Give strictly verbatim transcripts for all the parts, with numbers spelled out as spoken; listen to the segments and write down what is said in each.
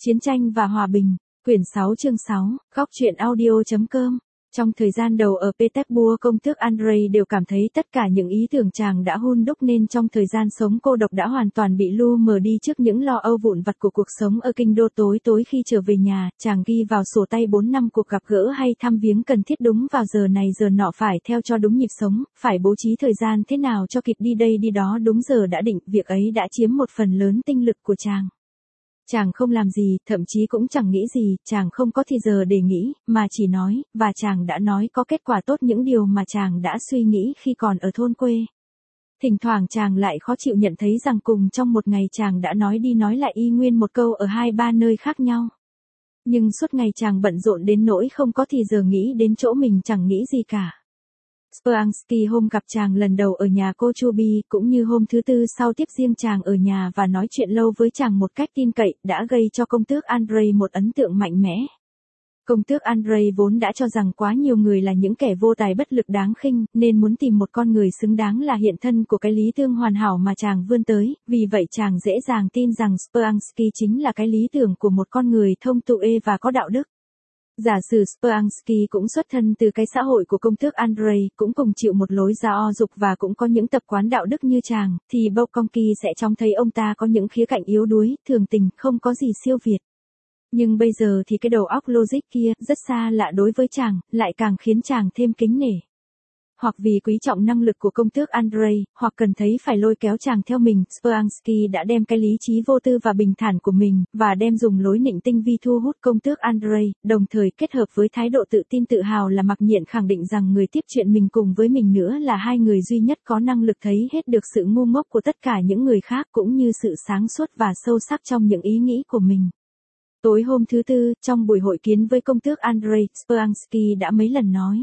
Chiến tranh và hòa bình, quyển sáu chương sáu, góc truyện audio.com. Trong thời gian đầu ở Petersburg, công tước Andrei đều cảm thấy tất cả những ý tưởng chàng đã hun đúc nên trong thời gian sống cô độc đã hoàn toàn bị lu mờ đi trước những lo âu vụn vặt của cuộc sống ở kinh đô. Tối tối khi trở về nhà, chàng ghi vào sổ tay bốn năm cuộc gặp gỡ hay thăm viếng cần thiết đúng vào giờ này giờ nọ, phải theo cho đúng nhịp sống, phải bố trí thời gian thế nào cho kịp đi đây đi đó đúng giờ đã định. Việc ấy đã chiếm một phần lớn tinh lực của chàng. Chàng không làm gì, thậm chí cũng chẳng nghĩ gì, chàng không có thì giờ để nghĩ, mà chỉ nói, và chàng đã nói có kết quả tốt những điều mà chàng đã suy nghĩ khi còn ở thôn quê. Thỉnh thoảng chàng lại khó chịu nhận thấy rằng cùng trong một ngày chàng đã nói đi nói lại y nguyên một câu ở hai ba nơi khác nhau. Nhưng suốt ngày chàng bận rộn đến nỗi không có thì giờ nghĩ đến chỗ mình chẳng nghĩ gì cả. Speransky hôm gặp chàng lần đầu ở nhà cô Chuby, cũng như hôm thứ tư sau tiếp riêng chàng ở nhà và nói chuyện lâu với chàng một cách tin cậy, đã gây cho công tước Andrei một ấn tượng mạnh mẽ. Công tước Andrei vốn đã cho rằng quá nhiều người là những kẻ vô tài bất lực đáng khinh, nên muốn tìm một con người xứng đáng là hiện thân của cái lý tưởng hoàn hảo mà chàng vươn tới, vì vậy chàng dễ dàng tin rằng Speransky chính là cái lý tưởng của một con người thông tuệ và có đạo đức. Giả sử Speransky cũng xuất thân từ cái xã hội của công tước Andrei, cũng cùng chịu một lối giáo dục và cũng có những tập quán đạo đức như chàng, thì Bolkonsky sẽ trông thấy ông ta có những khía cạnh yếu đuối, thường tình, không có gì siêu việt. Nhưng bây giờ thì cái đầu óc logic kia, rất xa lạ đối với chàng, lại càng khiến chàng thêm kính nể. Hoặc vì quý trọng năng lực của công tước Andrei, hoặc cần thấy phải lôi kéo chàng theo mình, Speransky đã đem cái lý trí vô tư và bình thản của mình, và đem dùng lối nịnh tinh vi thu hút công tước Andrei, đồng thời kết hợp với thái độ tự tin tự hào là mặc nhiên khẳng định rằng người tiếp chuyện mình cùng với mình nữa là hai người duy nhất có năng lực thấy hết được sự ngu ngốc của tất cả những người khác cũng như sự sáng suốt và sâu sắc trong những ý nghĩ của mình. Tối hôm thứ tư, trong buổi hội kiến với công tước Andrei, Speransky đã mấy lần nói.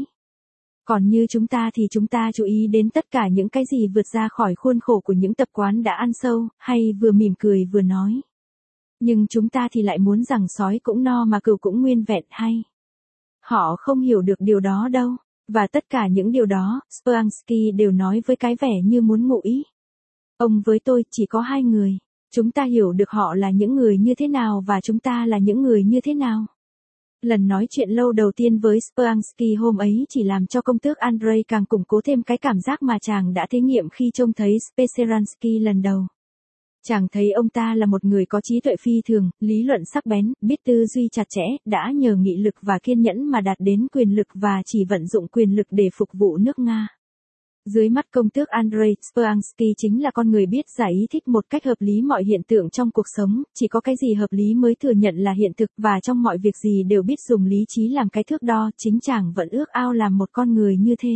Còn như chúng ta thì chúng ta chú ý đến tất cả những cái gì vượt ra khỏi khuôn khổ của những tập quán đã ăn sâu, hay vừa mỉm cười vừa nói. Nhưng chúng ta thì lại muốn rằng sói cũng no mà cừu cũng nguyên vẹn hay. Họ không hiểu được điều đó đâu, và tất cả những điều đó, Speransky đều nói với cái vẻ như muốn ngụ ý. Ông với tôi chỉ có hai người, chúng ta hiểu được họ là những người như thế nào và chúng ta là những người như thế nào. Lần nói chuyện lâu đầu tiên với Speransky hôm ấy chỉ làm cho công tước Andrei càng củng cố thêm cái cảm giác mà chàng đã thí nghiệm khi trông thấy Speransky lần đầu. Chàng thấy ông ta là một người có trí tuệ phi thường, lý luận sắc bén, biết tư duy chặt chẽ, đã nhờ nghị lực và kiên nhẫn mà đạt đến quyền lực và chỉ vận dụng quyền lực để phục vụ nước Nga. Dưới mắt công tước Andrei, Speransky chính là con người biết giải ý thích một cách hợp lý mọi hiện tượng trong cuộc sống, chỉ có cái gì hợp lý mới thừa nhận là hiện thực và trong mọi việc gì đều biết dùng lý trí làm cái thước đo, chính chàng vẫn ước ao làm một con người như thế.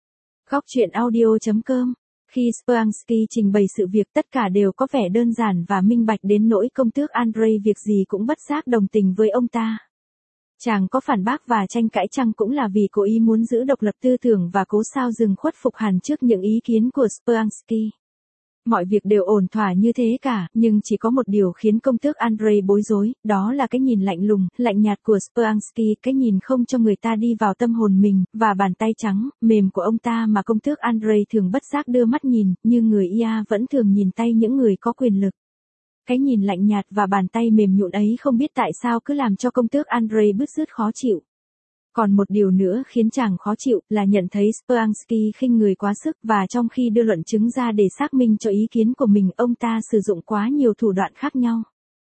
Góc truyện audio.com. Khi Speransky trình bày sự việc tất cả đều có vẻ đơn giản và minh bạch đến nỗi công tước Andrei việc gì cũng bất giác đồng tình với ông ta. Chàng có phản bác và tranh cãi chăng cũng là vì cố ý muốn giữ độc lập tư tưởng và cố sao dừng khuất phục hẳn trước những ý kiến của Speransky. Mọi việc đều ổn thỏa như thế cả, nhưng chỉ có một điều khiến công tước Andrei bối rối, đó là cái nhìn lạnh lùng, lạnh nhạt của Speransky, cái nhìn không cho người ta đi vào tâm hồn mình, và bàn tay trắng, mềm của ông ta mà công tước Andrei thường bất giác đưa mắt nhìn, như người ia vẫn thường nhìn tay những người có quyền lực. Cái nhìn lạnh nhạt và bàn tay mềm nhũn ấy không biết tại sao cứ làm cho công tước Andrei bứt rứt khó chịu. Còn một điều nữa khiến chàng khó chịu là nhận thấy Speransky khinh người quá sức và trong khi đưa luận chứng ra để xác minh cho ý kiến của mình ông ta sử dụng quá nhiều thủ đoạn khác nhau.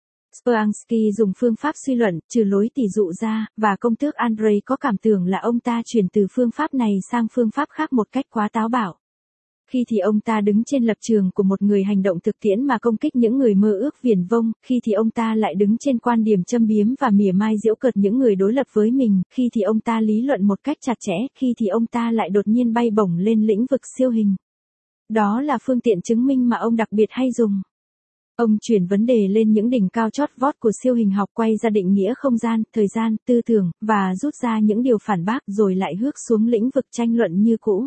Speransky dùng phương pháp suy luận, trừ lối tỉ dụ ra, và công tước Andrei có cảm tưởng là ông ta chuyển từ phương pháp này sang phương pháp khác một cách quá táo bạo. Khi thì ông ta đứng trên lập trường của một người hành động thực tiễn mà công kích những người mơ ước viển vông, khi thì ông ta lại đứng trên quan điểm châm biếm và mỉa mai giễu cợt những người đối lập với mình, khi thì ông ta lý luận một cách chặt chẽ, khi thì ông ta lại đột nhiên bay bổng lên lĩnh vực siêu hình. Đó là phương tiện chứng minh mà ông đặc biệt hay dùng. Ông chuyển vấn đề lên những đỉnh cao chót vót của siêu hình học, quay ra định nghĩa không gian, thời gian, tư tưởng, và rút ra những điều phản bác rồi lại hước xuống lĩnh vực tranh luận như cũ.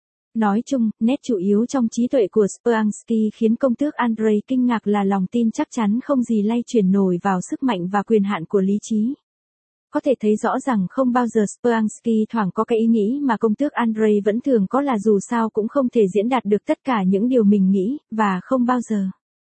Nói chung, nét chủ yếu trong trí tuệ của Speransky khiến công tước Andrei kinh ngạc là lòng tin chắc chắn không gì lay chuyển nổi vào sức mạnh và quyền hạn của lý trí. Có thể thấy rõ rằng không bao giờ Speransky thoảng có cái ý nghĩ mà công tước Andrei vẫn thường có là dù sao cũng không thể diễn đạt được tất cả những điều mình nghĩ, và không bao giờ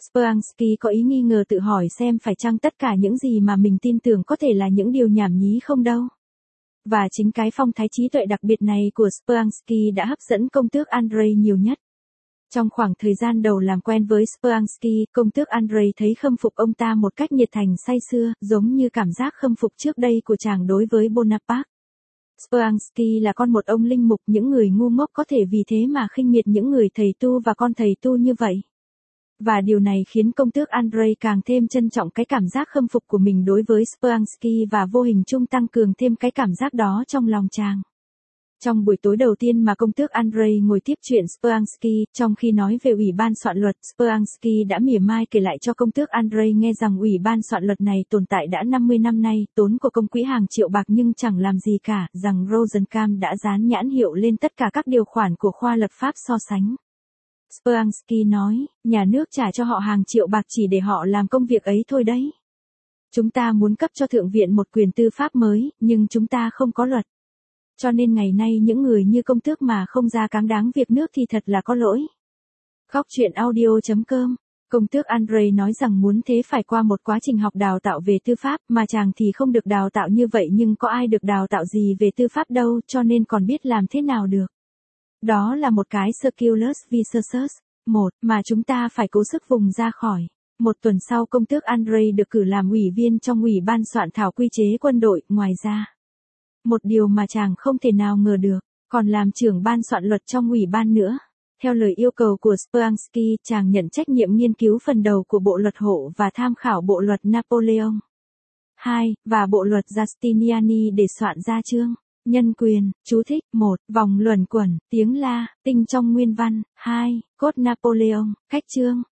Speransky có ý nghi ngờ tự hỏi xem phải chăng tất cả những gì mà mình tin tưởng có thể là những điều nhảm nhí không đâu. Và chính cái phong thái trí tuệ đặc biệt này của Speransky đã hấp dẫn công tước Andrei nhiều nhất. Trong khoảng thời gian đầu làm quen với Speransky, công tước Andrei thấy khâm phục ông ta một cách nhiệt thành say sưa, giống như cảm giác khâm phục trước đây của chàng đối với Bonaparte. Speransky là con một ông linh mục, những người ngu ngốc có thể vì thế mà khinh miệt những người thầy tu và con thầy tu như vậy. Và điều này khiến công tước Andrei càng thêm trân trọng cái cảm giác khâm phục của mình đối với Speransky và vô hình chung tăng cường thêm cái cảm giác đó trong lòng chàng. Trong buổi tối đầu tiên mà công tước Andrei ngồi tiếp chuyện Speransky, trong khi nói về ủy ban soạn luật, Speransky đã mỉa mai kể lại cho công tước Andrei nghe rằng ủy ban soạn luật này tồn tại đã năm mươi năm nay, tốn của công quỹ hàng triệu bạc nhưng chẳng làm gì cả, rằng Rosenkam đã dán nhãn hiệu lên tất cả các điều khoản của khoa luật pháp so sánh. Speransky nói, nhà nước trả cho họ hàng triệu bạc chỉ để họ làm công việc ấy thôi đấy. Chúng ta muốn cấp cho Thượng viện một quyền tư pháp mới, nhưng chúng ta không có luật. Cho nên ngày nay những người như công tước mà không ra cáng đáng việc nước thì thật là có lỗi. Góc chuyện audio chấm com. Công tước Andrei nói rằng muốn thế phải qua một quá trình học đào tạo về tư pháp, mà chàng thì không được đào tạo như vậy, nhưng có ai được đào tạo gì về tư pháp đâu, cho nên còn biết làm thế nào được. Đó là một cái circulus viciosus. Một, mà chúng ta phải cố sức vùng ra khỏi. Một tuần sau công tước Andrei được cử làm ủy viên trong ủy ban soạn thảo quy chế quân đội, ngoài ra. Một điều mà chàng không thể nào ngờ được, còn làm trưởng ban soạn luật trong ủy ban nữa. Theo lời yêu cầu của Speransky, chàng nhận trách nhiệm nghiên cứu phần đầu của bộ luật hộ và tham khảo bộ luật Napoleon. Hai, và bộ luật Giustiniani để soạn ra chương. Nhân quyền, chú thích, một, vòng luẩn quẩn, tiếng La, tinh trong nguyên văn, hai, cốt Napoleon, cách chương.